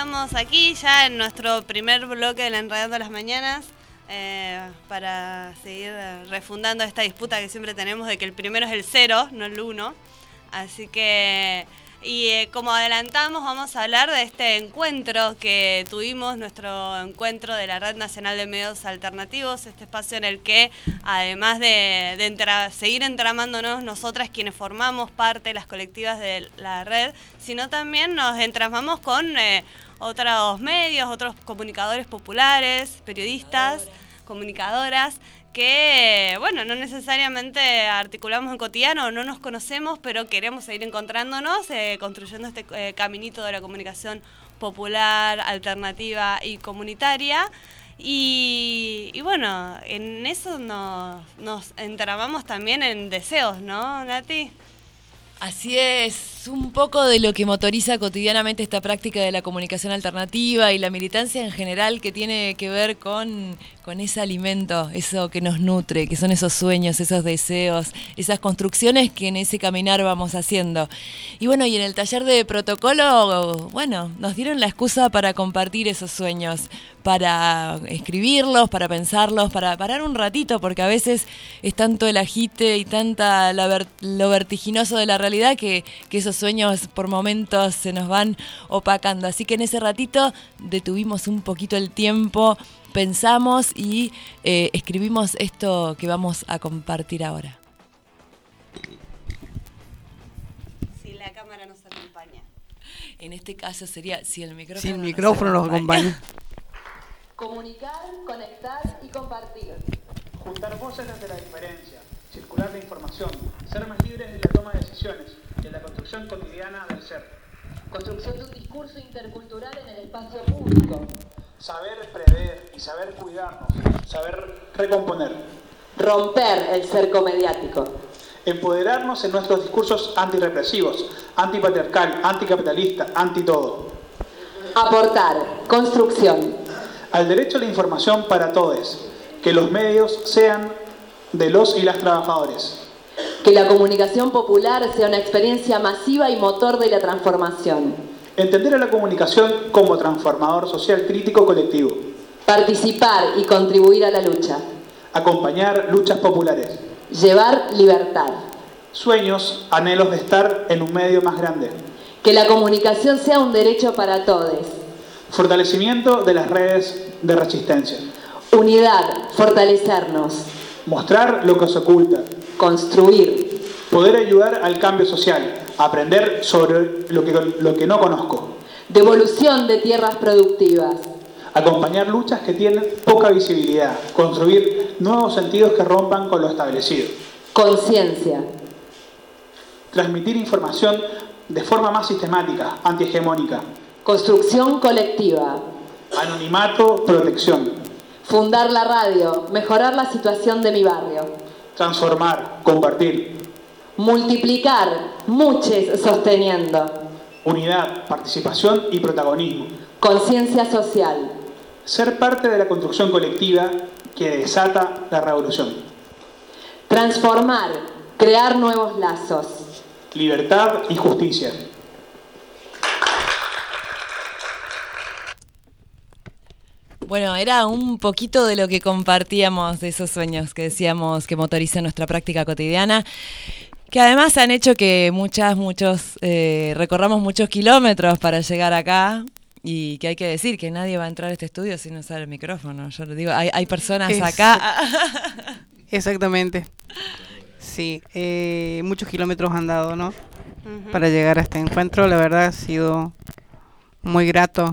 estamos aquí ya en nuestro primer bloque del Enredando las Mañanas para seguir refundando esta disputa que siempre tenemos de que el primero es el 0, no el 1. Así que, como adelantamos, vamos a hablar de este encuentro que tuvimos, nuestro encuentro de la Red Nacional de Medios Alternativos, este espacio en el que, además de seguir entramándonos nosotras quienes formamos parte de las colectivas de la red, sino también nos entramamos con otros medios, otros comunicadores populares, periodistas, comunicadoras, que, bueno, no necesariamente articulamos en cotidiano, no nos conocemos, pero queremos seguir encontrándonos, construyendo este caminito de la comunicación popular, alternativa y comunitaria. Y bueno, en eso nos entramamos también en deseos, ¿no, Nati? Así es, un poco de lo que motoriza cotidianamente esta práctica de la comunicación alternativa y la militancia en general, que tiene que ver con ese alimento, eso que nos nutre, que son esos sueños, esos deseos, esas construcciones que en ese caminar vamos haciendo. Y bueno, y en el taller de protocolo, bueno, nos dieron la excusa para compartir esos sueños, para escribirlos, para pensarlos, para parar un ratito, porque a veces es tanto el agite y tanta lo vertiginoso de la realidad que esos sueños por momentos se nos van opacando. Así que en ese ratito detuvimos un poquito el tiempo, pensamos y escribimos esto que vamos a compartir ahora. Si la cámara nos acompaña. En este caso sería si el micrófono, si el micrófono nos acompaña. Comunicar, conectar y compartir. Juntar voces desde la diferencia, circular la información, ser más libres en la toma de decisiones y en la construcción cotidiana del ser. Construcción de un discurso intercultural en el espacio público. Saber prever y saber cuidarnos, saber recomponer. Romper el cerco mediático. Empoderarnos en nuestros discursos antirrepresivos, antipatriarcal, anticapitalista, antitodo. Aportar, construcción. Al derecho a la información para todos, que los medios sean de los y las trabajadores. Que la comunicación popular sea una experiencia masiva y motor de la transformación. Entender a la comunicación como transformador social crítico colectivo. Participar y contribuir a la lucha. Acompañar luchas populares. Llevar libertad. Sueños, anhelos de estar en un medio más grande. Que la comunicación sea un derecho para todos. Fortalecimiento de las redes de resistencia. Unidad, fortalecernos. Mostrar lo que se oculta. Construir. Poder ayudar al cambio social. Aprender sobre lo que no conozco. Devolución de tierras productivas. Acompañar luchas que tienen poca visibilidad. Construir nuevos sentidos que rompan con lo establecido. Conciencia. Transmitir información de forma más sistemática, antihegemónica. Construcción colectiva. Anonimato, protección. Fundar la radio, mejorar la situación de mi barrio. Transformar, compartir. Multiplicar, muchos sosteniendo. Unidad, participación y protagonismo. Conciencia social. Ser parte de la construcción colectiva que desata la revolución. Transformar, crear nuevos lazos. Libertad y justicia. Bueno, era un poquito de lo que compartíamos, de esos sueños que decíamos que motorizan nuestra práctica cotidiana, que además han hecho que recorramos muchos kilómetros para llegar acá, y que hay que decir que nadie va a entrar a este estudio sin usar el micrófono. Yo lo digo, hay personas acá. Exactamente. Sí, muchos kilómetros han dado, ¿no? Para llegar a este encuentro. La verdad ha sido muy grato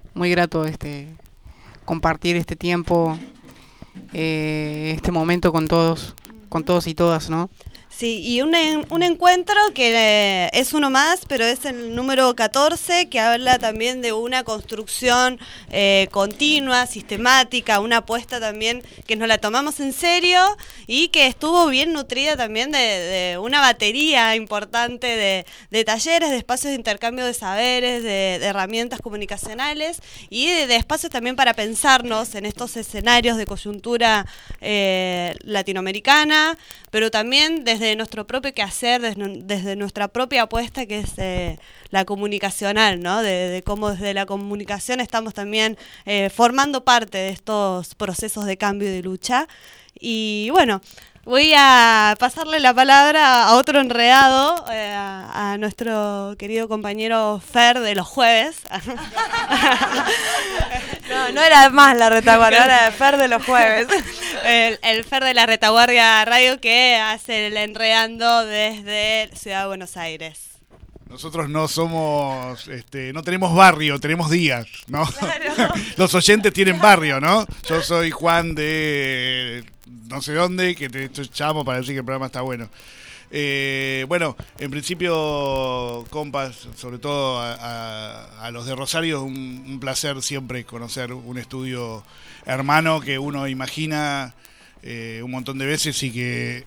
compartir este tiempo, este momento con todos y todas, ¿no? Sí, y un encuentro que es uno más, pero es el número 14, que habla también de una construcción continua, sistemática, una apuesta también que nos la tomamos en serio y que estuvo bien nutrida también de una batería importante de talleres, de espacios de intercambio de saberes, de herramientas comunicacionales y de espacios también para pensarnos en estos escenarios de coyuntura latinoamericana, pero también desde desde nuestro propio quehacer, desde nuestra propia apuesta, que es la comunicacional, ¿no? De cómo desde la comunicación estamos también formando parte de estos procesos de cambio y de lucha. Y bueno, voy a pasarle la palabra a otro enredado, a nuestro querido compañero Fer de los jueves. No era más la retaguardia, era Fer de los jueves. El Fer de la Retaguardia Radio, que hace el enredando desde Ciudad de Buenos Aires. Nosotros no somos, no tenemos barrio, tenemos días, ¿no? Claro. Los oyentes tienen barrio, ¿no? Yo soy Juan de no sé dónde, que te llamo para decir que el programa está bueno. Bueno, en principio, compas, sobre todo a los de Rosario, un placer siempre conocer un estudio hermano que uno imagina un montón de veces y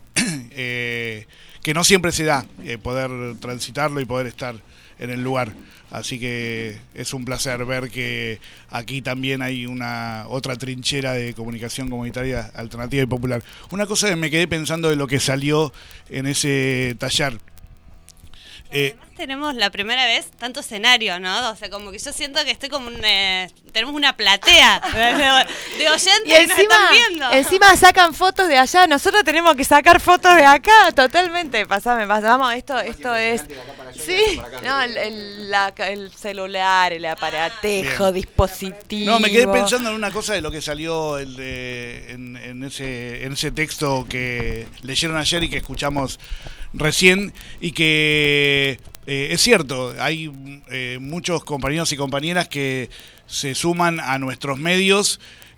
que no siempre se da poder transitarlo y poder estar en el lugar. Así que es un placer ver que aquí también hay otra trinchera de comunicación comunitaria alternativa y popular. Una cosa que me quedé pensando de lo que salió en ese taller. Además tenemos la primera vez tanto escenario, ¿no? O sea, como que yo siento que estoy como tenemos una platea de oyentes y encima, que nos están viendo. Encima sacan fotos de allá, nosotros tenemos que sacar fotos de acá, totalmente. Pasame, vamos, esto es... Sí, no, el celular, el aparatejo, bien. Dispositivo. No, me quedé pensando en una cosa de lo que salió en ese texto que leyeron ayer y que escuchamos recién, y que es cierto, hay muchos compañeros y compañeras que se suman a nuestros medios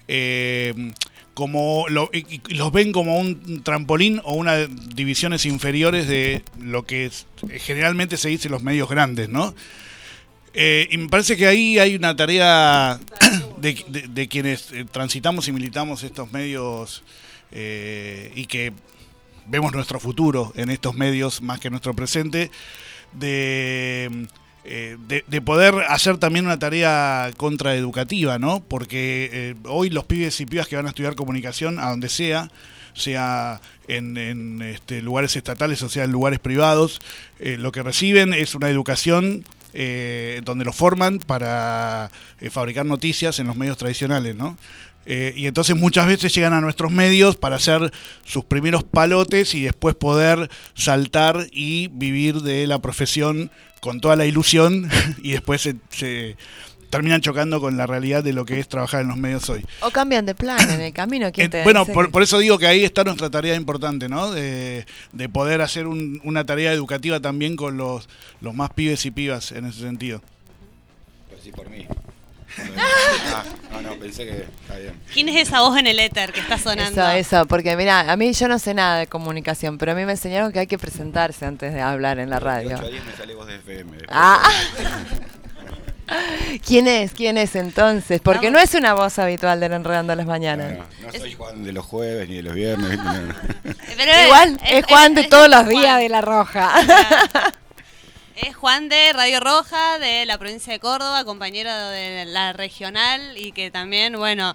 los ven como un trampolín o unas divisiones inferiores de lo que generalmente se dice los medios grandes, ¿no? Y me parece que ahí hay una tarea de quienes transitamos y militamos estos medios y que vemos nuestro futuro en estos medios más que nuestro presente, de poder hacer también una tarea contraeducativa, ¿no? Porque hoy los pibes y pibas que van a estudiar comunicación, a donde sea en lugares estatales o sea en lugares privados, lo que reciben es una educación donde los forman para fabricar noticias en los medios tradicionales, ¿no? Y entonces muchas veces llegan a nuestros medios para hacer sus primeros palotes y después poder saltar y vivir de la profesión con toda la ilusión y después se terminan chocando con la realidad de lo que es trabajar en los medios hoy. O cambian de plan en el camino. Bueno, por eso digo que ahí está nuestra tarea importante, ¿no? De poder hacer una tarea educativa también con los más pibes y pibas en ese sentido. Pero sí, por mí. No, pensé que está bien. ¿Quién es esa voz en el éter que está sonando? Eso, porque mira, a mí yo no sé nada de comunicación, pero a mí me enseñaron que hay que presentarse antes de hablar en la radio. De 8 a 10 me sale voz de FM. ¿Quién es entonces? Porque no es una voz habitual del Enredando las Mañanas. No soy Juan de los jueves ni de los viernes. Pero igual es Juan de todos los días de La Roja. Es Juan de Radio Roja, de la provincia de Córdoba, compañero de la regional y que también, bueno,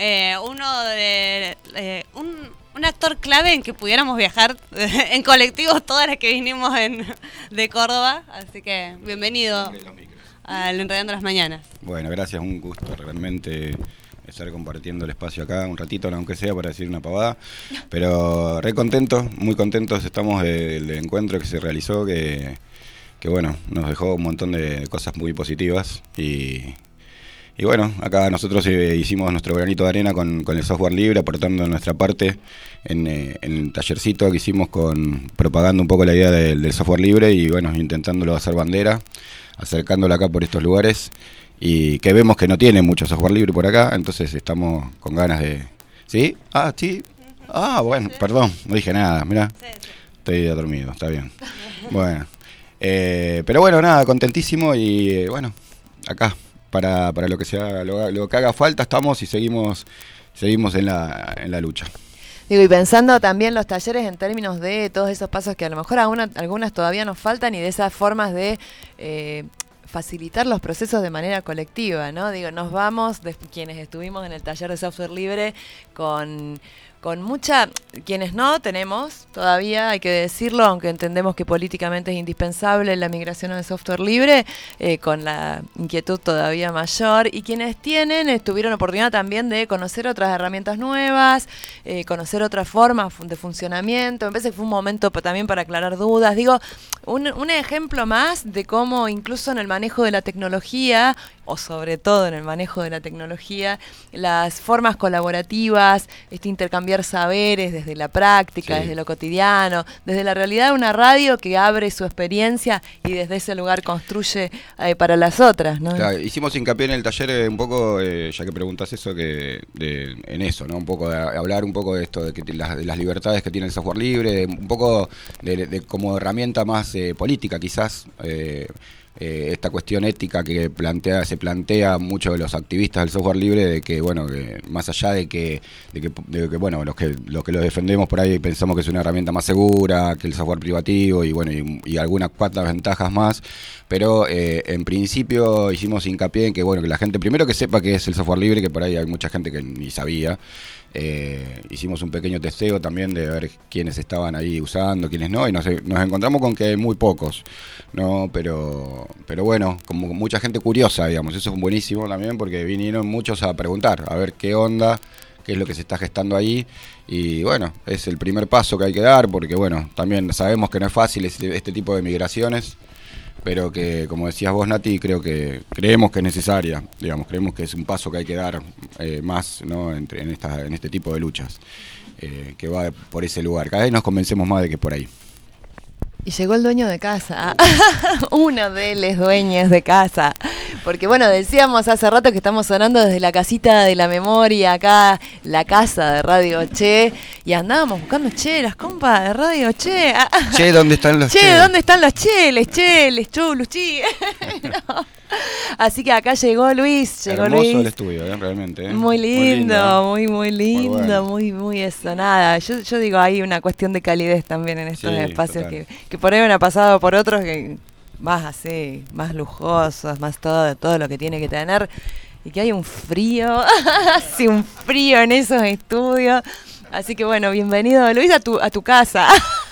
un actor clave en que pudiéramos viajar en colectivos todas las que vinimos de Córdoba. Así que bienvenido al Enredando las Mañanas. Bueno, gracias, un gusto realmente estar compartiendo el espacio acá un ratito, aunque sea para decir una pavada, pero re contentos, muy contentos estamos del encuentro que se realizó, que bueno, nos dejó un montón de cosas muy positivas y bueno, acá nosotros hicimos nuestro granito de arena con el software libre, aportando nuestra parte en el tallercito que hicimos propagando un poco la idea del software libre y bueno, intentándolo hacer bandera, acercándolo acá por estos lugares y que vemos que no tiene mucho software libre por acá, entonces estamos con ganas de... ¿Sí? Sí. Bueno, perdón, no dije nada, mirá, estoy dormido, está bien. Bueno. Pero bueno, nada, contentísimo y bueno, acá para lo que sea, lo que haga falta estamos y seguimos en la lucha. Digo, y pensando también los talleres en términos de todos esos pasos que a lo mejor algunas todavía nos faltan y de esas formas de facilitar los procesos de manera colectiva, ¿no? Digo, nos vamos, quienes estuvimos en el taller de software libre, con con mucha, quienes no tenemos todavía, hay que decirlo, aunque entendemos que políticamente es indispensable la migración al software libre, con la inquietud todavía mayor, y quienes tienen, tuvieron oportunidad también de conocer otras herramientas nuevas, conocer otras formas de funcionamiento. Me parece que fue un momento también para aclarar dudas. Digo, un ejemplo más de cómo incluso en el manejo de la tecnología, o sobre todo en el manejo de la tecnología, las formas colaborativas, intercambiar saberes desde la práctica, desde lo cotidiano, desde la realidad de una radio que abre su experiencia y desde ese lugar construye para las otras, ¿no? Claro, hicimos hincapié en el taller un poco, ya que preguntas eso, en eso, ¿no? Un poco de hablar un poco de esto, de las libertades que tiene el software libre, un poco de como herramienta más política, quizás. Esta cuestión ética que se plantea mucho de los activistas del software libre, de que bueno, que más allá de que bueno, los que lo defendemos por ahí pensamos que es una herramienta más segura que el software privativo, y bueno, y algunas cuantas ventajas más, pero en principio hicimos hincapié en que bueno, que la gente primero que sepa qué es el software libre, que por ahí hay mucha gente que ni sabía. Hicimos un pequeño testeo también de ver quiénes estaban ahí usando, quiénes no, y nos encontramos con que muy pocos, ¿no? Pero bueno, como mucha gente curiosa, digamos, eso es buenísimo también, porque vinieron muchos a preguntar, a ver qué onda, qué es lo que se está gestando ahí, y bueno, es el primer paso que hay que dar, porque bueno, también sabemos que no es fácil este tipo de migraciones, pero que, como decías vos, Nati, creemos que es necesaria, digamos, creemos que es un paso que hay que dar más, ¿no? en este tipo de luchas, que va por ese lugar. Cada vez nos convencemos más de que es por ahí. Y llegó el dueño de casa, uno de los dueños de casa, porque bueno, decíamos hace rato que estamos sonando desde la casita de la memoria, acá, la casa de Radio Che, y andábamos buscando las compas de Radio Che. Che, ¿dónde están los Che? ¿Dónde están los cheles, chulus, no. Así que acá llegó Luis, Hermoso el estudio, realmente. Muy lindo, muy lindo, muy eso, nada. Yo digo, hay una cuestión de calidez también en estos espacios que por ahí me ha pasado por otros que más así, más lujosos, más todo lo que tiene que tener, y que hay un frío, hace un frío en esos estudios. Así que bueno, bienvenido Luis a tu casa.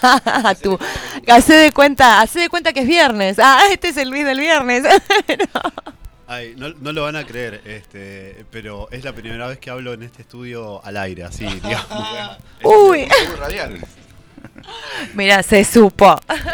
Hacé de cuenta que es viernes. Este es el Luis del viernes. No. Ay, no lo van a creer, pero es la primera vez que hablo en este estudio al aire, así, digamos. Uy. Radial. Mira, se supo.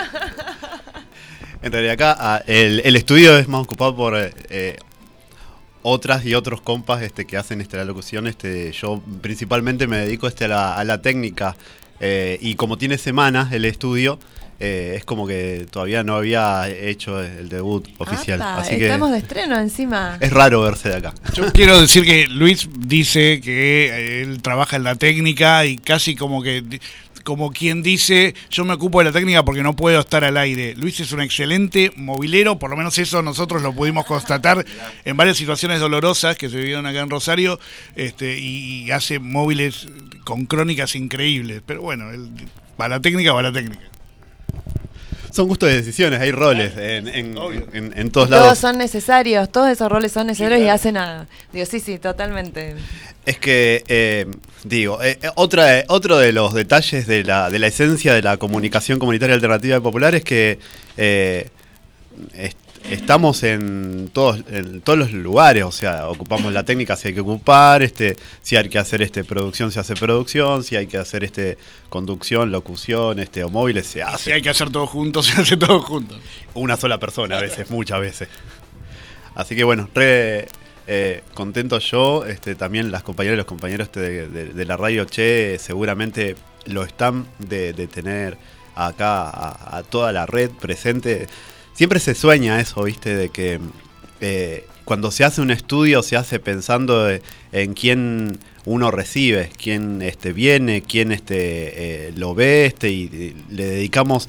En realidad acá el estudio es más ocupado por otras y otros compas que hacen la locución. Yo principalmente me dedico a la técnica, y como tiene semanas el estudio, es como que todavía no había hecho el debut oficial. Así estamos que de estreno encima. es raro verse de acá. Yo quiero decir que Luis dice que él trabaja en la técnica y casi como quien dice, yo me ocupo de la técnica porque no puedo estar al aire. Luis es un excelente movilero, por lo menos eso nosotros lo pudimos constatar en varias situaciones dolorosas que se vivieron acá en Rosario, y hace móviles con crónicas increíbles. Pero bueno, va a la técnica. Son gustos de decisiones, hay roles en todos lados. Todos son necesarios, todos esos roles son necesarios, y hacen nada. Digo, sí, totalmente. Es que, otro de los detalles de la esencia de la comunicación comunitaria alternativa y popular es que estamos en todos los lugares, o sea, ocupamos la técnica si hay que ocupar, si hay que hacer producción se hace producción, si hay que hacer conducción, locución, o móviles se hace. Si hay que hacer todo junto, se hace todo junto. Una sola persona a veces, muchas veces. Así que bueno, contento yo, también las compañeras y los compañeros de la Radio Che seguramente lo están de tener acá a toda la red presente. Siempre se sueña eso, ¿viste? De que cuando se hace un estudio se hace pensando en quién uno recibe, quién viene, quién lo ve, y le dedicamos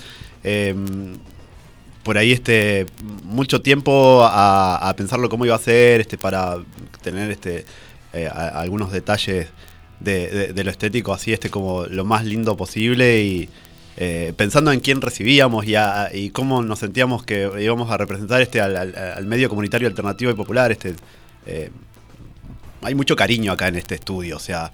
por ahí mucho tiempo a pensarlo cómo iba a ser, para tener algunos detalles de lo estético así, como lo más lindo posible, y pensando en quién recibíamos y cómo nos sentíamos que íbamos a representar al medio comunitario alternativo y popular, hay mucho cariño acá en este estudio, o sea,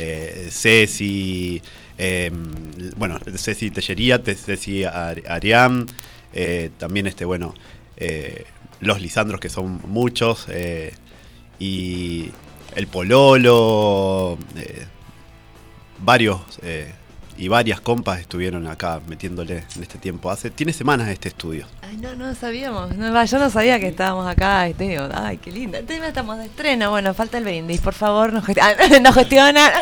Ceci, Ceci Tellería, Ceci Ariam, también los Lisandros, que son muchos, y el Pololo, varios y varias compas estuvieron acá metiéndole en este tiempo. Tiene semanas este estudio. Ay, no sabíamos. Yo no sabía que estábamos acá. Y te digo, ay, qué linda. Estamos de estreno. Bueno, falta el brindis. Por favor, nos gestiona.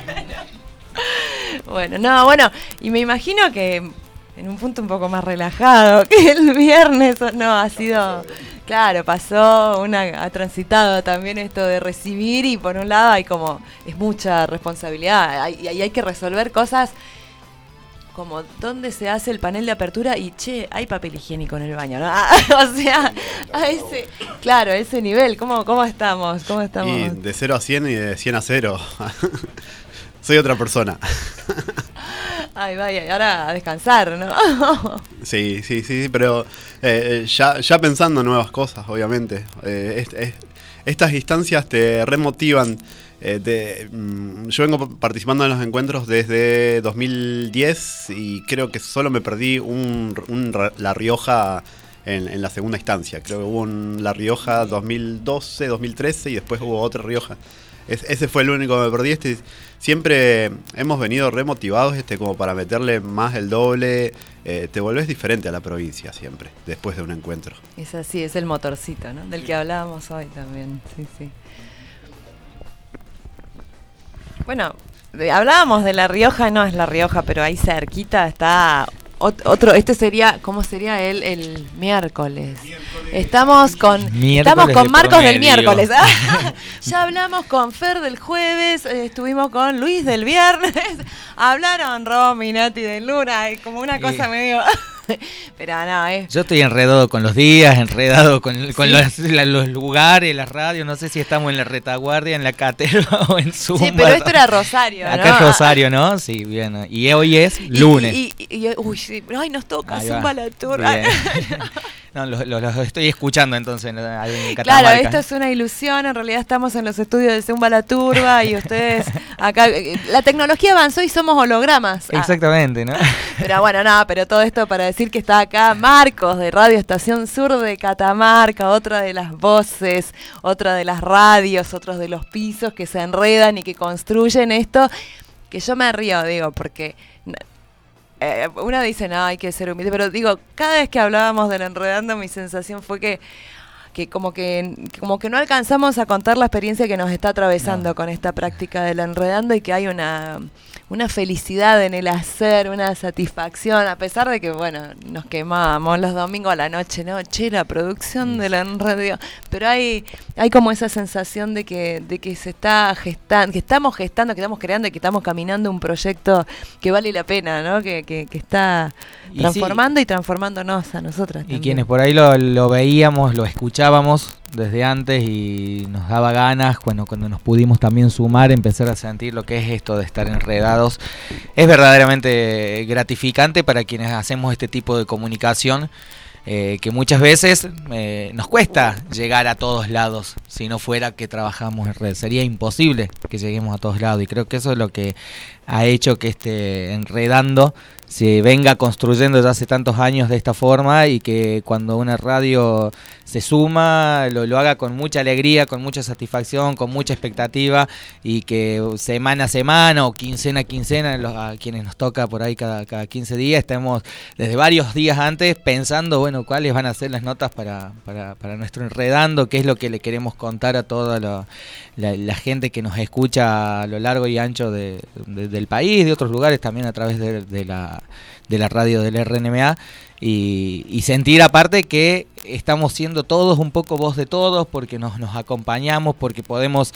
Bueno. Y me imagino que en un punto un poco más relajado que el viernes. No, ha sido... Claro, ha transitado también esto de recibir, y por un lado es mucha responsabilidad, y hay que resolver cosas como dónde se hace el panel de apertura y hay papel higiénico en el baño, ¿no? O sea, a ese nivel, ¿cómo estamos? Y de 0 a 100 y de 100 a 0. Soy otra persona. Ay, vaya, y ahora a descansar, ¿no? Sí, pero ya pensando en nuevas cosas, obviamente. Estas instancias te remotivan. Yo vengo participando en los encuentros desde 2010 y creo que solo me perdí La Rioja en la segunda instancia. Creo que hubo un La Rioja 2012, 2013 y después hubo otra Rioja. Ese fue el único que me perdí. Siempre hemos venido remotivados como para meterle más el doble. Te volvés diferente a la provincia siempre, después de un encuentro. Es así, es el motorcito, ¿no? Del que hablábamos hoy también, sí. Bueno, hablábamos de La Rioja, no es La Rioja, pero ahí cerquita está otro, ¿cómo sería el miércoles? Estamos con Marcos del miércoles. Ya hablamos con Fer del jueves, estuvimos con Luis del viernes, hablaron Romy y Nati del Luna, como una cosa medio... Pero no, Yo estoy enredado con los días, enredado con los lugares, las radios. No sé si estamos en la retaguardia, en la Caterva o en Zumba. Sí, pero esto era Rosario, ¿no? Acá es Rosario, ¿no? Sí, bien. Y hoy es lunes. Ay, nos toca Zumba la Tour. No, los estoy escuchando entonces en Catamarca. Claro, esto es una ilusión. En realidad estamos en los estudios de Zumba la Turba y ustedes acá... La tecnología avanzó y somos hologramas. Exactamente, ¿no? Pero bueno, pero todo esto para decir que está acá Marcos de Radio Estación Sur de Catamarca, otra de las voces, otra de las radios, otros de los pisos que se enredan y que construyen esto, que yo me río, digo, porque... uno dice, no, hay que ser humilde, pero digo, cada vez que hablábamos del Enredando, mi sensación fue que como que no alcanzamos a contar la experiencia que nos está atravesando con esta práctica del Enredando, y que hay una felicidad en el hacer, una satisfacción, a pesar de que, bueno, nos quemamos los domingos a la noche, ¿no? La producción del Enredo, pero hay como esa sensación de que se está gestando, que estamos creando y que estamos caminando un proyecto que vale la pena, ¿no? Que está transformando y transformándonos a nosotras también. Y quienes por ahí lo veíamos, lo escuchábamos desde antes y nos daba ganas, cuando nos pudimos también sumar, empezar a sentir lo que es esto de estar enredados. Es verdaderamente gratificante para quienes hacemos este tipo de comunicación, que muchas veces nos cuesta llegar a todos lados. Si no fuera que trabajamos en red, sería imposible que lleguemos a todos lados, y creo que eso es lo que ha hecho que este Enredando se venga construyendo ya hace tantos años de esta forma, y que cuando una radio se suma lo haga con mucha alegría, con mucha satisfacción, con mucha expectativa, y que semana a semana o quincena a quincena, a quienes nos toca por ahí cada 15 días, estemos desde varios días antes pensando, bueno, cuáles van a ser las notas para nuestro Enredando, qué es lo que le queremos contar a toda la gente que nos escucha a lo largo y ancho del país, de otros lugares también a través de la radio del RNMA, y sentir aparte que estamos siendo todos un poco voz de todos, porque nos acompañamos, porque podemos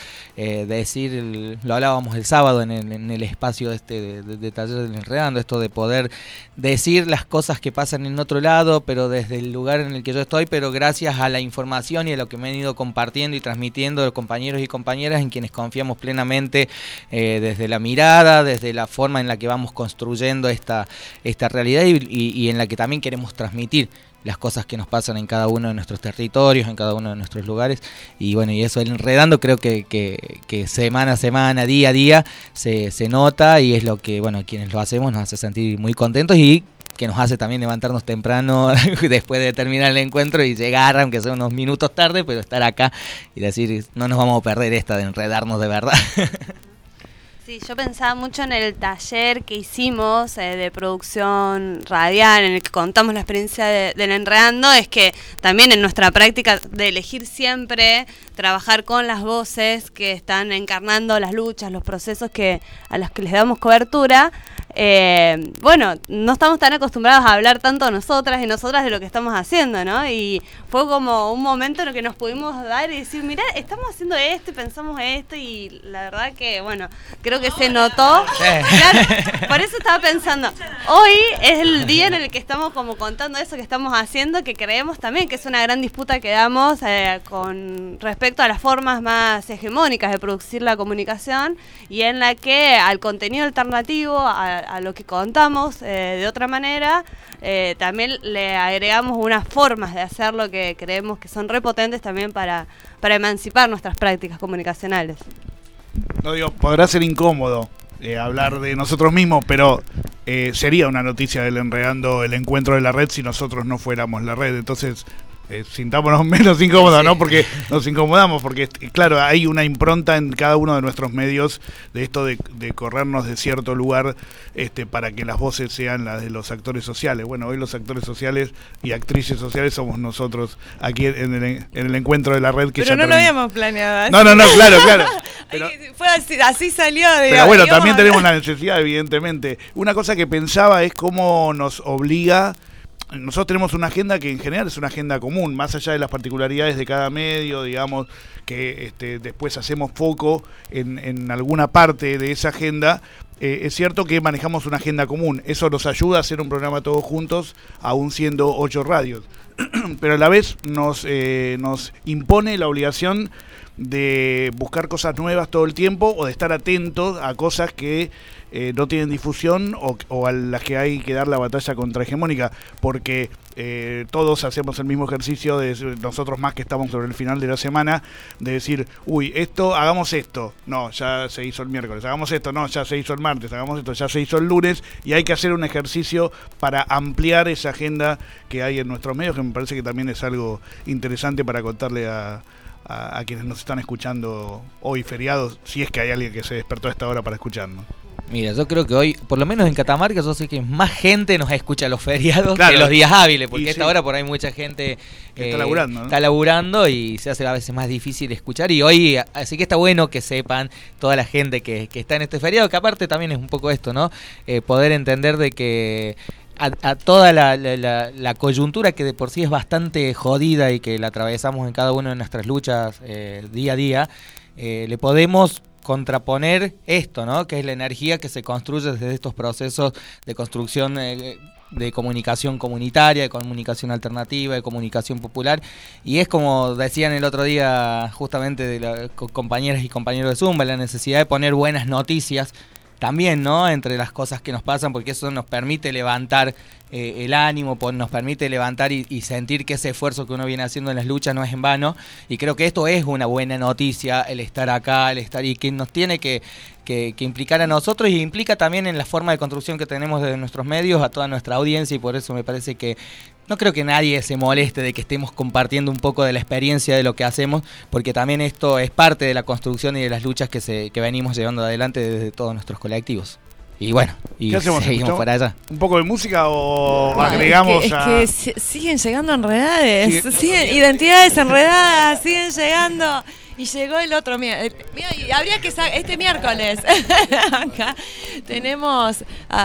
decir, lo hablábamos el sábado en el espacio de taller del Enredando, esto de poder decir las cosas que pasan en otro lado, pero desde el lugar en el que yo estoy, pero gracias a la información y a lo que me han ido compartiendo y transmitiendo los compañeros y compañeras en quienes confiamos plenamente, desde la mirada, desde la forma en la que vamos construyendo esta realidad, y en la que también queremos queremos transmitir las cosas que nos pasan en cada uno de nuestros territorios, en cada uno de nuestros lugares, y bueno, y eso el Enredando creo que semana a semana, día a día se nota, y es lo que, bueno, quienes lo hacemos nos hace sentir muy contentos y que nos hace también levantarnos temprano después de terminar el encuentro y llegar, aunque sea unos minutos tarde, pero estar acá y decir, no nos vamos a perder esta de enredarnos de verdad. Sí, yo pensaba mucho en el taller que hicimos de producción radial, en el que contamos la experiencia del Enredando, es que también en nuestra práctica de elegir siempre trabajar con las voces que están encarnando las luchas, los procesos a los que les damos cobertura, bueno, no estamos tan acostumbrados a hablar tanto nosotras y nosotras de lo que estamos haciendo, ¿no? Y fue como un momento en el que nos pudimos dar y decir, mirá, estamos haciendo esto y pensamos esto, y la verdad que, bueno, creo que se notó. Claro, por eso estaba pensando, hoy es el día en el que estamos como contando eso que estamos haciendo, que creemos también que es una gran disputa que damos con respecto a las formas más hegemónicas de producir la comunicación, y en la que al contenido alternativo, a lo que contamos de otra manera, también le agregamos unas formas de hacerlo que creemos que son repotentes también para emancipar nuestras prácticas comunicacionales. No digo, podrá ser incómodo hablar de nosotros mismos, pero sería una noticia del Enredando el encuentro de la red si nosotros no fuéramos la red. Entonces, sintámonos menos incómodos, sí. ¿No? Porque nos incomodamos, porque claro, hay una impronta en cada uno de nuestros medios de esto de corrernos de cierto lugar para que las voces sean las de los actores sociales. Bueno, hoy los actores sociales y actrices sociales somos nosotros aquí en el encuentro de la red. Que pero no lo habíamos planeado. No, claro. Pero, fue así salió. Pero bueno, también tenemos la necesidad, evidentemente. Una cosa que pensaba es cómo nos obliga. Nosotros tenemos una agenda que en general es una agenda común, más allá de las particularidades de cada medio, digamos, que después hacemos foco en alguna parte de esa agenda. Es cierto que manejamos una agenda común, eso nos ayuda a hacer un programa todos juntos, aún siendo 8 radios, pero a la vez nos impone la obligación de buscar cosas nuevas todo el tiempo, o de estar atentos a cosas que no tienen difusión o a las que hay que dar la batalla contrahegemónica, porque todos hacemos el mismo ejercicio, de nosotros más que estamos sobre el final de la semana, de decir, hagamos esto, no, ya se hizo el miércoles, hagamos esto, no, ya se hizo el martes, hagamos esto, ya se hizo el lunes, y hay que hacer un ejercicio para ampliar esa agenda que hay en nuestros medios, que me parece que también es algo interesante para contarle a quienes nos están escuchando hoy feriados, si es que hay alguien que se despertó a esta hora para escucharnos. Mira, yo creo que hoy, por lo menos en Catamarca, yo sé que más gente nos escucha los feriados, claro, que los días hábiles, porque a esta hora por ahí mucha gente está laburando, ¿no? Está laburando y se hace a veces más difícil escuchar, y hoy, así que está bueno que sepan toda la gente que está en este feriado, que aparte también es un poco esto, ¿no? Poder entender de que a toda la coyuntura, que de por sí es bastante jodida y que la atravesamos en cada una de nuestras luchas día a día, le podemos contraponer esto, ¿no? Que es la energía que se construye desde estos procesos de construcción de comunicación comunitaria, de comunicación alternativa, de comunicación popular, y es como decían el otro día justamente de las compañeras y compañeros de Zumba, la necesidad de poner buenas noticias también, ¿no? Entre las cosas que nos pasan, porque eso nos permite levantar el ánimo, nos permite levantar y sentir que ese esfuerzo que uno viene haciendo en las luchas no es en vano, y creo que esto es una buena noticia, el estar acá, y que nos tiene que implicar a nosotros, y implica también en la forma de construcción que tenemos de nuestros medios a toda nuestra audiencia, y por eso me parece que no creo que nadie se moleste de que estemos compartiendo un poco de la experiencia de lo que hacemos, porque también esto es parte de la construcción y de las luchas que venimos llevando adelante desde todos nuestros colectivos. Y bueno, y ¿qué hacemos? Seguimos para allá. ¿Un poco de música o agregamos es que siguen llegando enredades, siguen identidades enredadas, siguen llegando. Y llegó el otro miércoles. Y habría que este miércoles. Acá tenemos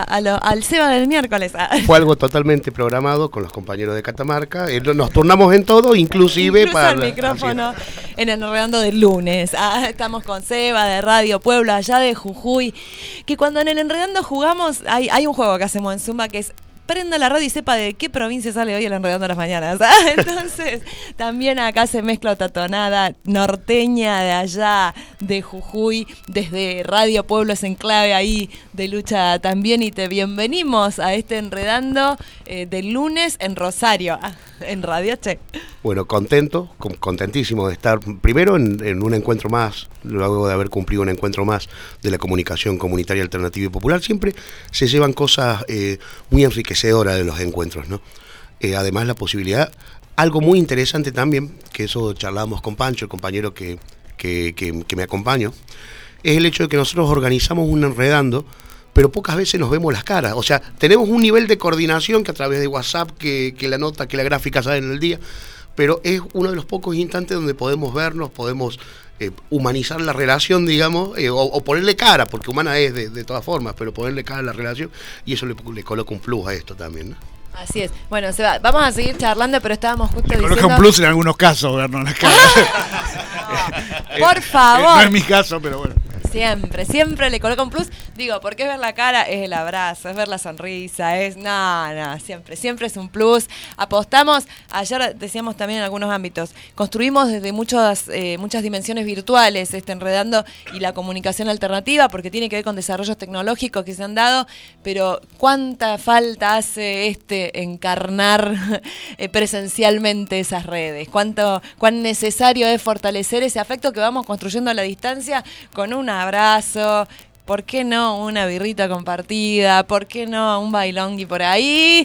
al Seba del miércoles. Fue algo totalmente programado con los compañeros de Catamarca. Nos turnamos en todo, incluso para el micrófono en el Enredando del lunes. Estamos con Seba de Radio Pueblo, allá de Jujuy. Que cuando en el Enredando jugamos, hay un juego que hacemos en Zumba que es prenda la radio y sepa de qué provincia sale hoy el Enredando las Mañanas. Entonces, también acá se mezcla otra tonada norteña de allá, de Jujuy, desde Radio Pueblos en Clave ahí de lucha también, y te bienvenimos a este Enredando del lunes en Rosario, en Radio Che. Bueno, contentísimo de estar primero en un encuentro más, luego de haber cumplido un encuentro más de la comunicación comunitaria alternativa y popular. Siempre se llevan cosas muy enriquecedoras de los encuentros, ¿no? Además la posibilidad, algo muy interesante también, que eso charlábamos con Pancho, el compañero que me acompañó, es el hecho de que nosotros organizamos un Enredando, pero pocas veces nos vemos las caras. O sea, tenemos un nivel de coordinación que a través de WhatsApp, que la nota, que la gráfica sale en el día, pero es uno de los pocos instantes donde podemos vernos, podemos humanizar la relación, digamos, o ponerle cara, porque humana es de todas formas, pero ponerle cara a la relación, y eso le coloca un plus a esto también, ¿no? Así es. Bueno, Seba, vamos a seguir charlando, pero estábamos justo diciendo... Coloca un plus en algunos casos, vernos las caras. Por favor. No es mi caso, pero bueno. Siempre le coloca un plus. Digo, porque es ver la cara, es el abrazo, es ver la sonrisa, es... No, siempre es un plus. Apostamos, ayer decíamos también en algunos ámbitos, construimos desde muchas dimensiones virtuales Enredando y la comunicación alternativa, porque tiene que ver con desarrollos tecnológicos que se han dado, pero cuánta falta hace encarnar presencialmente esas redes, cuán necesario es fortalecer ese afecto que vamos construyendo a la distancia con un abrazo, ¿por qué no una birrita compartida? ¿Por qué no un bailongui por ahí?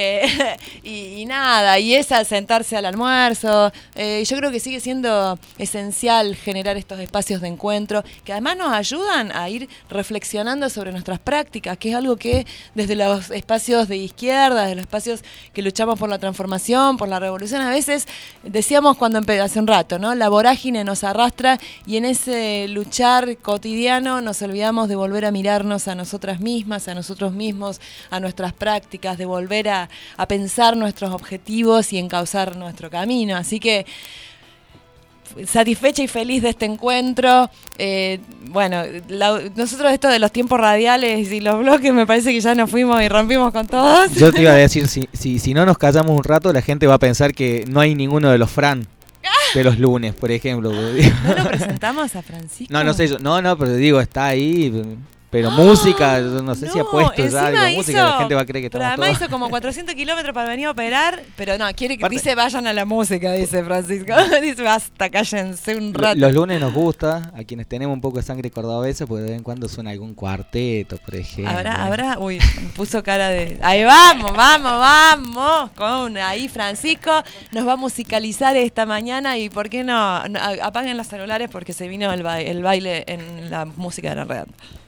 Y nada, y esa sentarse al almuerzo. Yo creo que sigue siendo esencial generar estos espacios de encuentro que además nos ayudan a ir reflexionando sobre nuestras prácticas, que es algo que desde los espacios de izquierda, desde los espacios que luchamos por la transformación, por la revolución, a veces decíamos hace un rato, ¿no? La vorágine nos arrastra y en ese luchar cotidiano nos olvidamos de volver a mirarnos a nosotras mismas, a nosotros mismos, a nuestras prácticas, de volver a pensar nuestros objetivos y encauzar nuestro camino. Así que satisfecha y feliz de este encuentro. Nosotros esto de los tiempos radiales y los bloques me parece que ya nos fuimos y rompimos con todos. Yo te iba a decir, si no nos callamos un rato, la gente va a pensar que no hay ninguno de los Fran de los lunes, por ejemplo. ¿No lo presentamos a Francisco? No sé, pero digo, está ahí, pero música, no sé si ha puesto ya algo de música, la gente va a creer que estamos pero además todos... hizo como 400 kilómetros para venir a operar, pero no, dice vayan a la música, dice Francisco. Dice, basta, cállense un rato. Los lunes nos gusta, a quienes tenemos un poco de sangre cordobesa, porque de vez en cuando suena algún cuarteto, por ejemplo. Uy, puso cara de... Ahí vamos, ahí Francisco nos va a musicalizar esta mañana y ¿por qué no? Apaguen los celulares porque se vino el baile en la música de la Enredando.